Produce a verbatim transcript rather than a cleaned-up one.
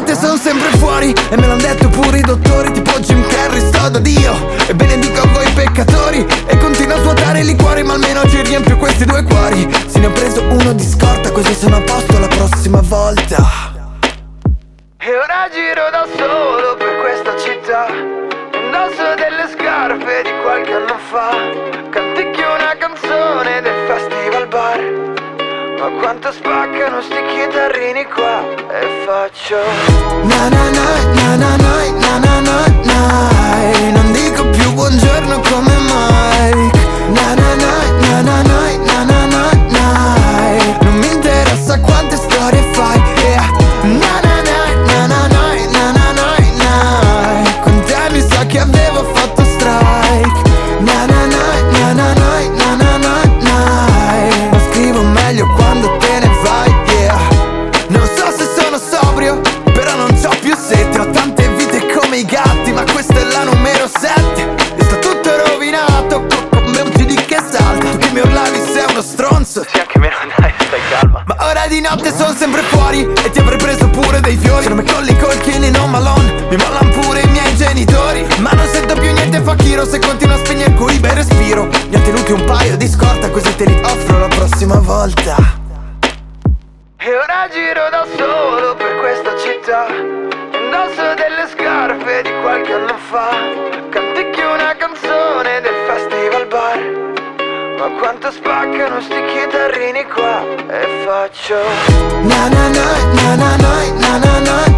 notte sono sempre fuori e me l'han detto pure i dottori, tipo Jim Carrey, sto da Dio e benedico a voi peccatori. E continuo a svuotare i liquori, ma almeno ci riempio questi due cuori. Se ne ho preso uno di scorta, così sono a posto la prossima volta. E ora giro da solo per questa città, indosso delle scarpe di qualche anno fa, canticchio una canzone del festival bar. Ma quanto spaccano sti chitarrini qua. E faccio na na na na na na na na na na. Non dico più buongiorno come Mike. Na na na na na na na na na na. Non mi interessa quante storie fai, yeah. Na na na na na na na na na. Con te mi sa che avevo fatto strike. Na na na na na na na na na. Ma scrivo meglio quando te ne vai, yeah. Non so se sono sobrio, però non c'ho più sete. Ho tante vite come i gatti, ma questa è la numero sette. E sta tutto rovinato, co- come un P D che salta. Tu che mi urlavi sei uno stronzo. Sì, anche meno, dai, stai calma. Ma ora di notte sono sempre fuori e ti avrei preso pure dei fiori. Sono me colli col chini non malone, mi mollan pure i miei genitori. Ma non sento più niente fakiro se continuo a spegnere coi bei respiro. Ne ho tenuti un paio di scorta, così te li offro la prossima volta. E ora giro da solo per questa città, indosso delle scarpe di qualche anno fa, canticchio una canzone del festival bar. Ma quanto spaccano sti chitarrini qua. E faccio na na na na na na na na na.